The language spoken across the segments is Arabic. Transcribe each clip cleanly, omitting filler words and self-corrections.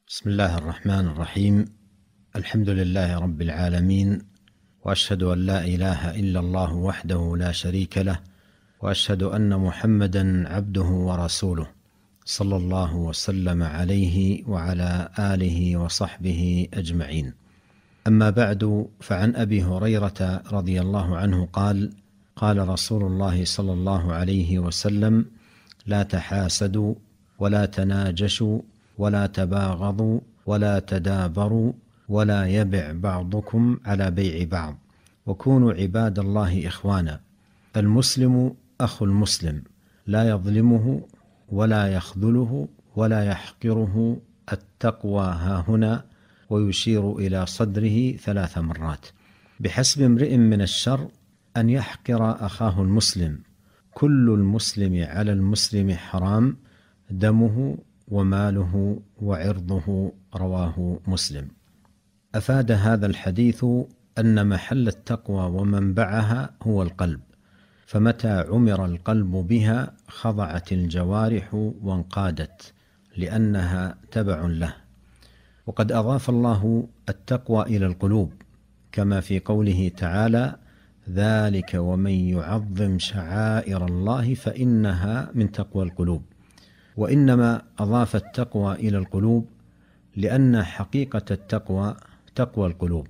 بسم الله الرحمن الرحيم. الحمد لله رب العالمين، وأشهد أن لا إله إلا الله وحده لا شريك له، وأشهد أن محمدا عبده ورسوله، صلى الله وسلم عليه وعلى آله وصحبه أجمعين. أما بعد، فعن أبي هريرة رضي الله عنه قال: قال رسول الله صلى الله عليه وسلم: لا تحاسدوا ولا تناجشوا ولا تباغضوا ولا تدابروا ولا يبع بعضكم على بيع بعض، وكونوا عباد الله إخوانا. المسلم أخو المسلم، لا يظلمه ولا يخذله ولا يحقره. التقوى هاهنا، ويشير إلى صدره 3 مرات. بحسب امرئ من الشر أن يحقر أخاه المسلم. كل المسلم على المسلم حرام، دمه وماله وعرضه. رواه مسلم. أفاد هذا الحديث أن محل التقوى ومنبعها هو القلب، فمتى عمر القلب بها خضعت الجوارح وانقادت، لأنها تبع له. وقد أضاف الله التقوى إلى القلوب، كما في قوله تعالى: ذلك ومن يعظم شعائر الله فإنها من تقوى القلوب. وإنما أضاف التقوى إلى القلوب لأن حقيقة التقوى تقوى القلوب،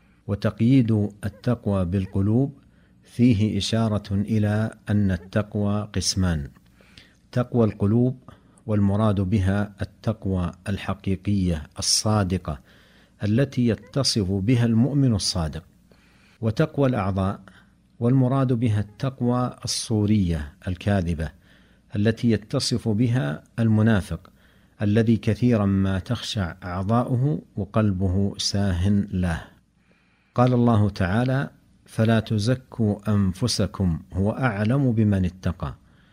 وتقييد التقوى بالقلوب فيه إشارة إلى أن التقوى قسمان: تقوى القلوب، والمراد بها التقوى الحقيقية الصادقة التي يتصف بها المؤمن الصادق، وتقوى الأعضاء، والمراد بها التقوى الصورية الكاذبة التي يتصف بها المنافق الذي كثيرا ما تخشع أعضاؤه وقلبه ساه له. قال الله تعالى: فلا تزكوا أنفسكم هو أعلم بمن اتقى،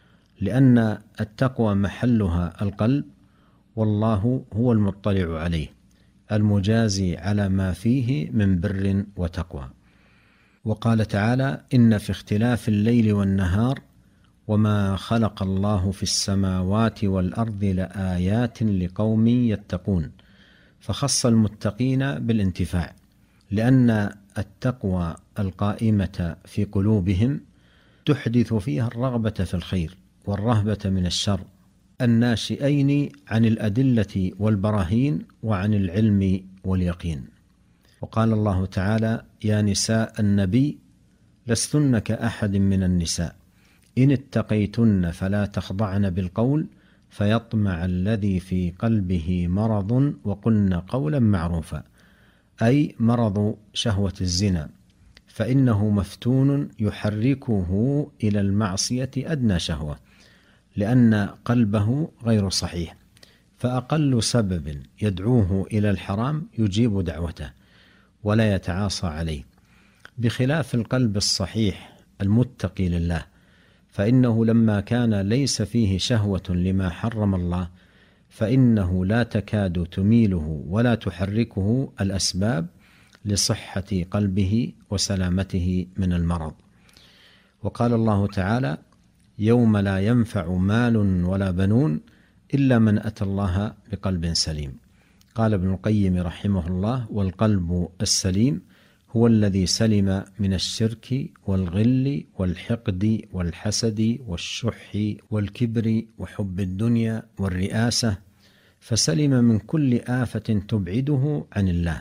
لأن التقوى محلها القلب، والله هو المطلع عليه المجازي على ما فيه من بر وتقوى. وقال تعالى: إن في اختلاف الليل والنهار وما خلق الله في السماوات والأرض لآيات لقوم يتقون، فخص المتقين بالانتفاع، لأن التقوى القائمة في قلوبهم تحدث فيها الرغبة في الخير والرهبة من الشر، الناشئين عن الأدلة والبراهين وعن العلم واليقين. وقال الله تعالى: يا نساء النبي لستن كأحد من النساء إن اتقيتن فلا تخضعن بالقول فيطمع الذي في قلبه مرض وقلن قولا معروفا، أي مرض شهوة الزنا، فإنه مفتون يحركه إلى المعصية أدنى شهوة، لأن قلبه غير صحيح، فأقل سبب يدعوه إلى الحرام يجيب دعوته ولا يتعاصى عليه، بخلاف القلب الصحيح المتقي لله، فإنه لما كان ليس فيه شهوة لما حرم الله فإنه لا تكاد تميله ولا تحركه الأسباب لصحة قلبه وسلامته من المرض. وقال الله تعالى: يوم لا ينفع مال ولا بنون إلا من أتى الله بقلب سليم. قال ابن القيم رحمه الله: والقلب السليم هو الذي سلم من الشرك والغل والحقد والحسد والشح والكبر وحب الدنيا والرئاسة، فسلم من كل آفة تبعده عن الله،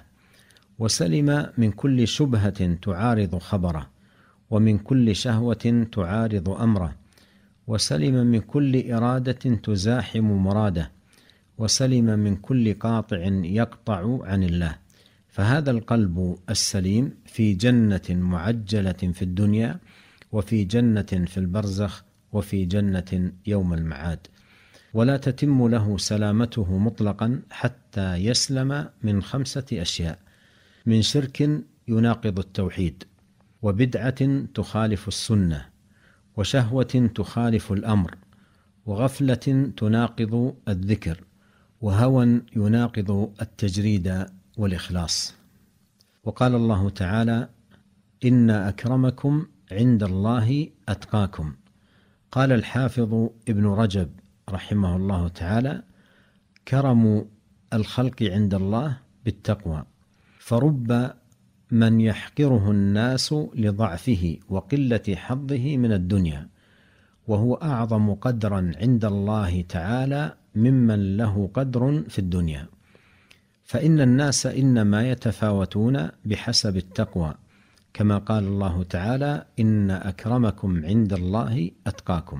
وسلم من كل شبهة تعارض خبره، ومن كل شهوة تعارض أمره، وسلم من كل إرادة تزاحم مراده، وسلم من كل قاطع يقطع عن الله. فهذا القلب السليم في جنة معجلة في الدنيا، وفي جنة في البرزخ، وفي جنة يوم المعاد، ولا تتم له سلامته مطلقا حتى يسلم من 5 أشياء: من شرك يناقض التوحيد، وبدعة تخالف السنة، وشهوة تخالف الأمر، وغفلة تناقض الذكر، وهوى يناقض التجريد والإخلاص. وقال الله تعالى: إن أكرمكم عند الله أتقاكم. قال الحافظ ابن رجب رحمه الله تعالى: كرم الخلق عند الله بالتقوى، فرب من يحقره الناس لضعفه وقلة حظه من الدنيا، وهو أعظم قدرا عند الله تعالى ممن له قدر في الدنيا. فإن الناس إنما يتفاوتون بحسب التقوى، كما قال الله تعالى: إن أكرمكم عند الله أتقاكم.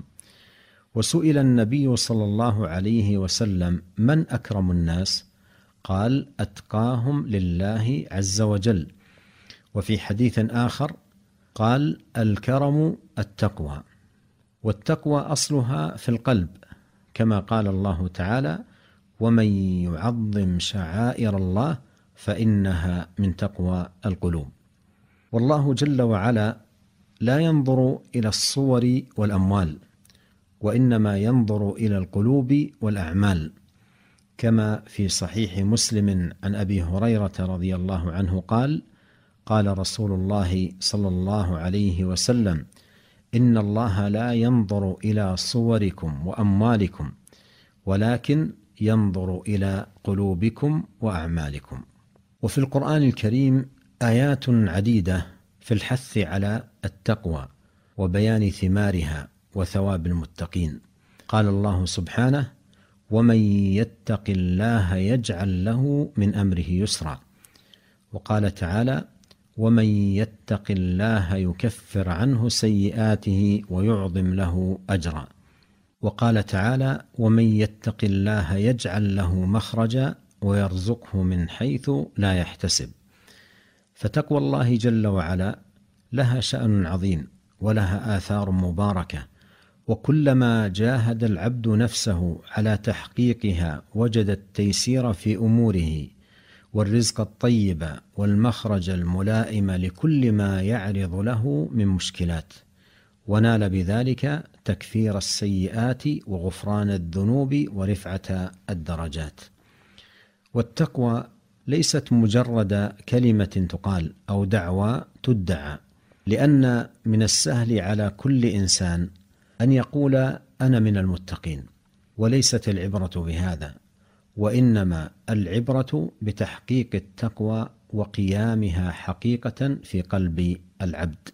وسئل النبي صلى الله عليه وسلم: من أكرم الناس؟ قال: أتقاهم لله عز وجل. وفي حديث آخر قال: الكرم التقوى. والتقوى أصلها في القلب، كما قال الله تعالى: ومن يعظم شعائر الله فإنها من تقوى القلوب. والله جل وعلا لا ينظر إلى الصور والأموال، وإنما ينظر إلى القلوب والأعمال، كما في صحيح مسلم عن أبي هريرة رضي الله عنه قال: قال رسول الله صلى الله عليه وسلم: إن الله لا ينظر إلى صوركم وأموالكم، ولكن ينظر إلى قلوبكم وأعمالكم. وفي القرآن الكريم آيات عديدة في الحث على التقوى وبيان ثمارها وثواب المتقين. قال الله سبحانه: ومن يتق الله يجعل له من أمره يسرا. وقال تعالى: ومن يتق الله يكفر عنه سيئاته ويعظم له أجرا. وقال تعالى: ومن يتق الله يجعل له مخرجا ويرزقه من حيث لا يحتسب. فتقوى الله جل وعلا لها شأن عظيم ولها آثار مباركة، وكلما جاهد العبد نفسه على تحقيقها وجد التيسير في أموره والرزق الطيب والمخرج الملائم لكل ما يعرض له من مشكلات، ونال بذلك تكفير السيئات وغفران الذنوب ورفعة الدرجات. والتقوى ليست مجرد كلمة تقال أو دعوى تدعى، لأن من السهل على كل إنسان أن يقول أنا من المتقين، وليست العبرة بهذا، وإنما العبرة بتحقيق التقوى وقيامها حقيقة في قلب العبد.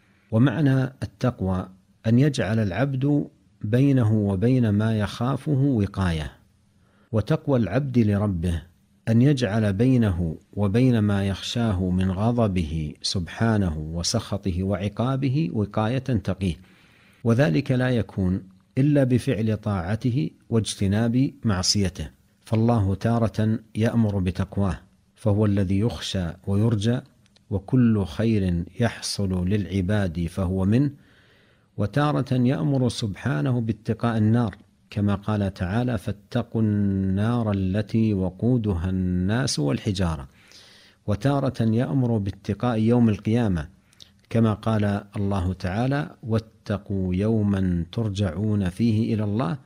ومعنى التقوى أن يجعل العبد بينه وبين ما يخافه وقاية، وتقوى العبد لربه أن يجعل بينه وبين ما يخشاه من غضبه سبحانه وسخطه وعقابه وقاية تقيه، وذلك لا يكون إلا بفعل طاعته واجتناب معصيته. فالله تارة يأمر بتقواه، فهو الذي يخشى ويرجى، وكل خير يحصل للعباد فهو منه، وتارة يأمر سبحانه باتقاء النار، كما قال تعالى: فاتقوا النار التي وقودها الناس والحجارة. وتارة يأمر باتقاء يوم القيامة، كما قال الله تعالى: واتقوا يوما ترجعون فيه إلى الله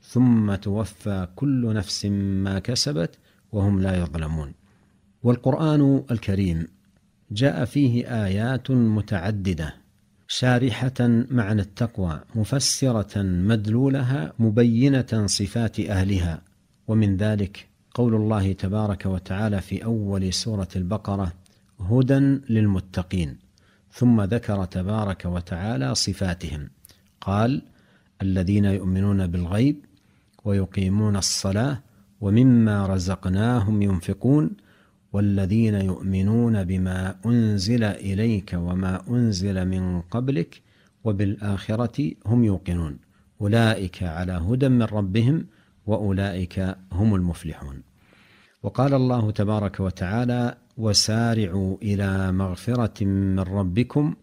ثم توفى كل نفس ما كسبت وهم لا يظلمون. والقرآن الكريم جاء فيه آيات متعددة شارحة معنى التقوى، مفسرة مدلولها، مبينة صفات أهلها. ومن ذلك قول الله تبارك وتعالى في أول سورة البقرة: هدى للمتقين، ثم ذكر تبارك وتعالى صفاتهم، قال: الذين يؤمنون بالغيب ويقيمون الصلاة ومما رزقناهم ينفقون والذين يؤمنون بما أنزل إليك وما أنزل من قبلك وبالآخرة هم يوقنون أولئك على هدى من ربهم وأولئك هم المفلحون. وقال الله تبارك وتعالى: وسارعوا إلى مغفرة من ربكم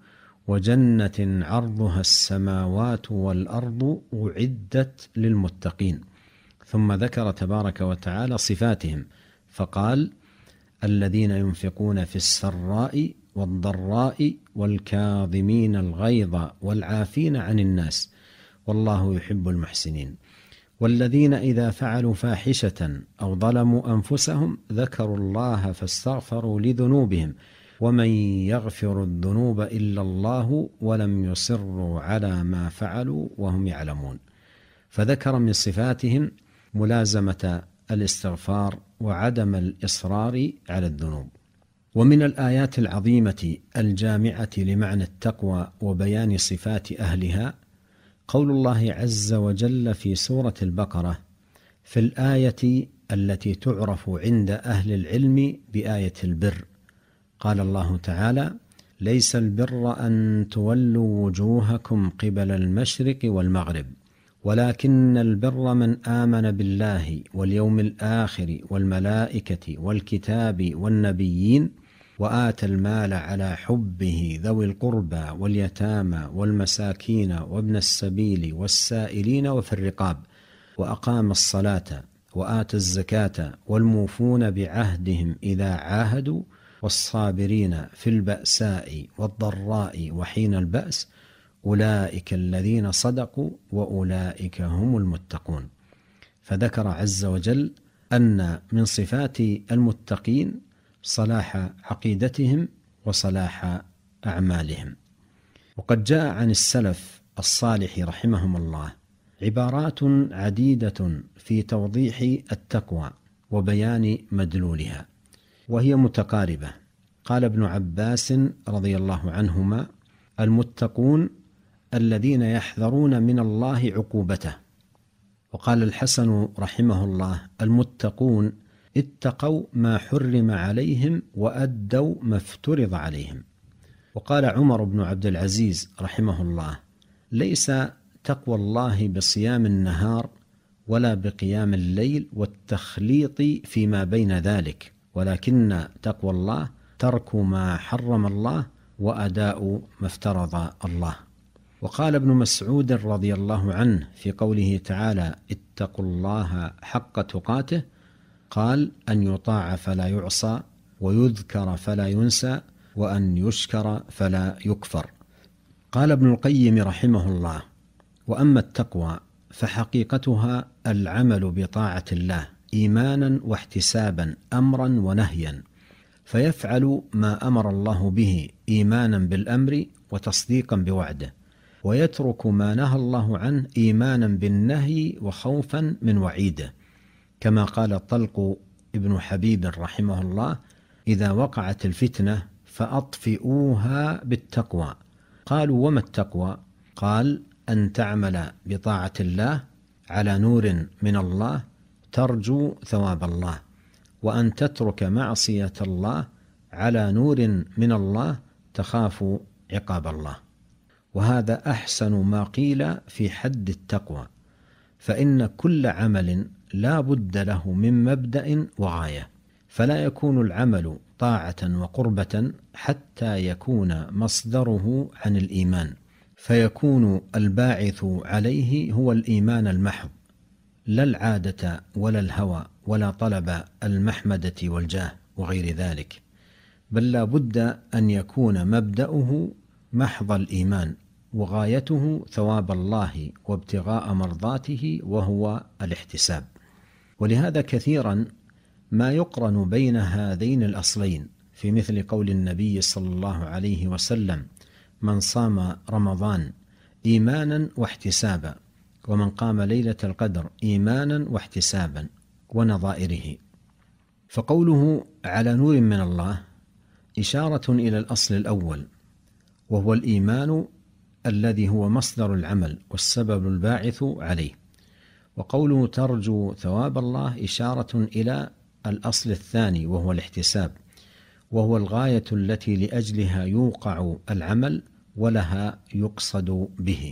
وجنة عرضها السماوات والأرض أعدت للمتقين. ثم ذكر تبارك وتعالى صفاتهم فقال: الذين ينفقون في السراء والضراء والكاظمين الغيظ والعافين عن الناس والله يحب المحسنين، والذين إذا فعلوا فاحشة أو ظلموا أنفسهم ذكروا الله فاستغفروا لذنوبهم ومن يغفر الذنوب إلا الله ولم يصروا على ما فعلوا وهم يعلمون. فذكر من صفاتهم ملازمة الاستغفار وعدم الإصرار على الذنوب. ومن الآيات العظيمة الجامعة لمعنى التقوى وبيان صفات أهلها قول الله عز وجل في سورة البقرة في الآية التي تعرف عند أهل العلم بآية البر، قال الله تعالى: ليس البر أن تولوا وجوهكم قبل المشرق والمغرب ولكن البر من آمن بالله واليوم الآخر والملائكة والكتاب والنبيين وآتى المال على حبه ذوي القربى واليتامى والمساكين وابن السبيل والسائلين وفي الرقاب وأقام الصلاة وآتى الزكاة والموفون بعهدهم إذا عاهدوا والصابرين في البأساء والضراء وحين البأس أولئك الذين صدقوا وأولئك هم المتقون. فذكر عز وجل أن من صفات المتقين صلاح عقيدتهم وصلاح أعمالهم. وقد جاء عن السلف الصالح رحمهم الله عبارات عديدة في توضيح التقوى وبيان مدلولها، وهي متقاربة. قال ابن عباس رضي الله عنهما: المتقون الذين يحذرون من الله عقوبته. وقال الحسن رحمه الله: المتقون اتقوا ما حرم عليهم وأدوا ما افترض عليهم. وقال عمر بن عبد العزيز رحمه الله: ليس تقوى الله بصيام النهار ولا بقيام الليل والتخليط فيما بين ذلك، ولكن تقوى الله ترك ما حرم الله وأداء ما افترض الله. وقال ابن مسعود رضي الله عنه في قوله تعالى: اتقوا الله حق تقاته، قال: أن يطاع فلا يعصى ويذكر فلا ينسى وأن يشكر فلا يكفر. قال ابن القيم رحمه الله: وأما التقوى فحقيقتها العمل بطاعة الله إيمانا واحتسابا أمرا ونهيا، فيفعل ما أمر الله به إيمانا بالأمر وتصديقا بوعده، ويترك ما نهى الله عنه إيمانا بالنهي وخوفا من وعيده، كما قال طلق ابن حبيب رحمه الله: إذا وقعت الفتنة فأطفئوها بالتقوى. قالوا: وما التقوى؟ قال: أن تعمل بطاعة الله على نور من الله ترجو ثواب الله، وأن تترك معصية الله على نور من الله تخاف عقاب الله. وهذا أحسن ما قيل في حد التقوى، فإن كل عمل لا بد له من مبدأ وغاية، فلا يكون العمل طاعة وقربة حتى يكون مصدره عن الإيمان، فيكون الباعث عليه هو الإيمان المحض، لا العادة ولا الهوى ولا طلب المحمدة والجاه وغير ذلك، بل لا بد أن يكون مبدأه محض الإيمان وغايته ثواب الله وابتغاء مرضاته وهو الاحتساب. ولهذا كثيرا ما يقرن بين هذين الأصلين، في مثل قول النبي صلى الله عليه وسلم: من صام رمضان إيمانا واحتسابا، ومن قام ليلة القدر إيمانا واحتسابا، ونظائره. فقوله على نور من الله إشارة إلى الأصل الأول، وهو الإيمان الذي هو مصدر العمل والسبب الباعث عليه. وقوله ترجو ثواب الله إشارة إلى الأصل الثاني، وهو الاحتساب، وهو الغاية التي لأجلها يوقع العمل ولها يقصد به.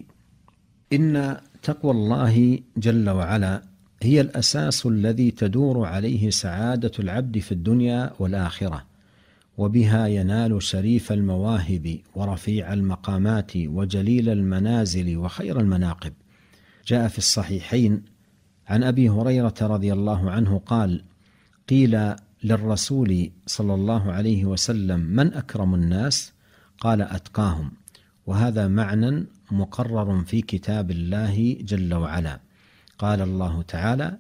إن تقوى الله جل وعلا هي الأساس الذي تدور عليه سعادة العبد في الدنيا والآخرة، وبها ينال شريف المواهب ورفيع المقامات وجليل المنازل وخير المناقب. جاء في الصحيحين عن أبي هريرة رضي الله عنه قال: قيل للرسول صلى الله عليه وسلم: من أكرم الناس؟ قال: أتقاهم. وهذا معنى مقرر في كتاب الله جل وعلا. قال الله تعالى: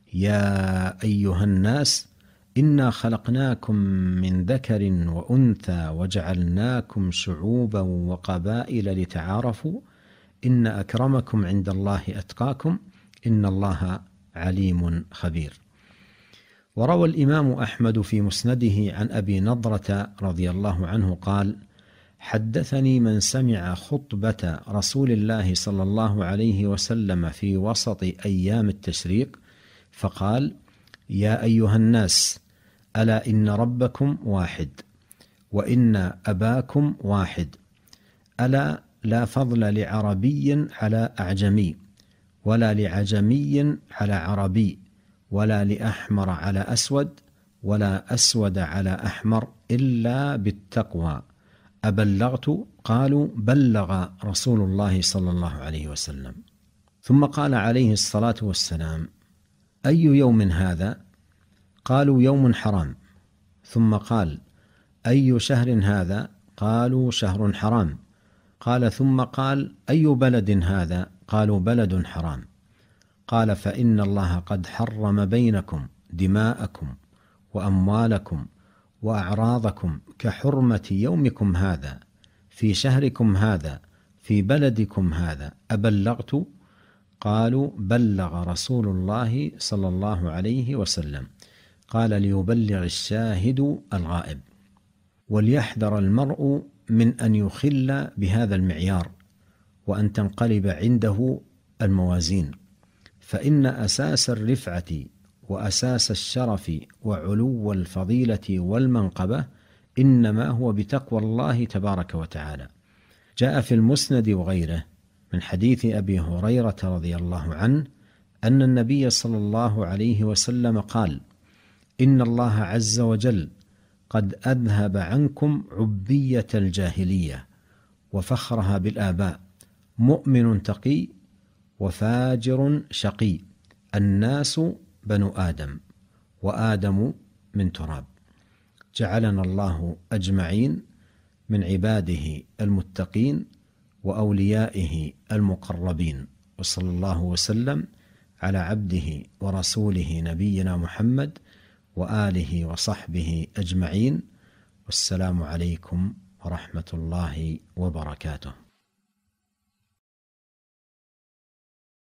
يا أيها الناس إنا خلقناكم من ذكر وأنثى وجعلناكم شعوبا وقبائل لتعارفوا إن أكرمكم عند الله أتقاكم إن الله عليم خبير. وروى الإمام أحمد في مسنده عن أبي نضرة رضي الله عنه قال: حدثني من سمع خطبة رسول الله صلى الله عليه وسلم في وسط أيام التشريق فقال: يا أيها الناس، ألا إن ربكم واحد، وإن أباكم واحد، ألا لا فضل لعربي على أعجمي، ولا لعجمي على عربي، ولا لأحمر على أسود، ولا أسود على أحمر، إلا بالتقوى. أبلغت؟ قالوا: بلغ رسول الله صلى الله عليه وسلم. ثم قال عليه الصلاة والسلام: أي يوم هذا؟ قالوا: يوم حرام. ثم قال: أي شهر هذا؟ قالوا: شهر حرام. قال: ثم قال: أي بلد هذا؟ قالوا: بلد حرام. قال: فإن الله قد حرم بينكم دماءكم وأموالكم وأعراضكم كحرمة يومكم هذا في شهركم هذا في بلدكم هذا. أبلغت؟ قالوا: بلغ رسول الله صلى الله عليه وسلم. قال: ليبلغ الشاهد الغائب. وليحذر المرء من أن يخل بهذا المعيار، وأن تنقلب عنده الموازين، فإن أساس الرفعة وأساس الشرف وعلو الفضيلة والمنقبة إنما هو بتقوى الله تبارك وتعالى. جاء في المسند وغيره من حديث أبي هريرة رضي الله عنه أن النبي صلى الله عليه وسلم قال: إن الله عز وجل قد أذهب عنكم عبية الجاهلية وفخرها بالآباء، مؤمن تقي وفاجر شقي، الناس بنو آدم، وآدم من تراب. جعلنا الله أجمعين من عباده المتقين وأوليائه المقربين، وصلى الله وسلم على عبده ورسوله نبينا محمد وآله وصحبه أجمعين، والسلام عليكم ورحمة الله وبركاته.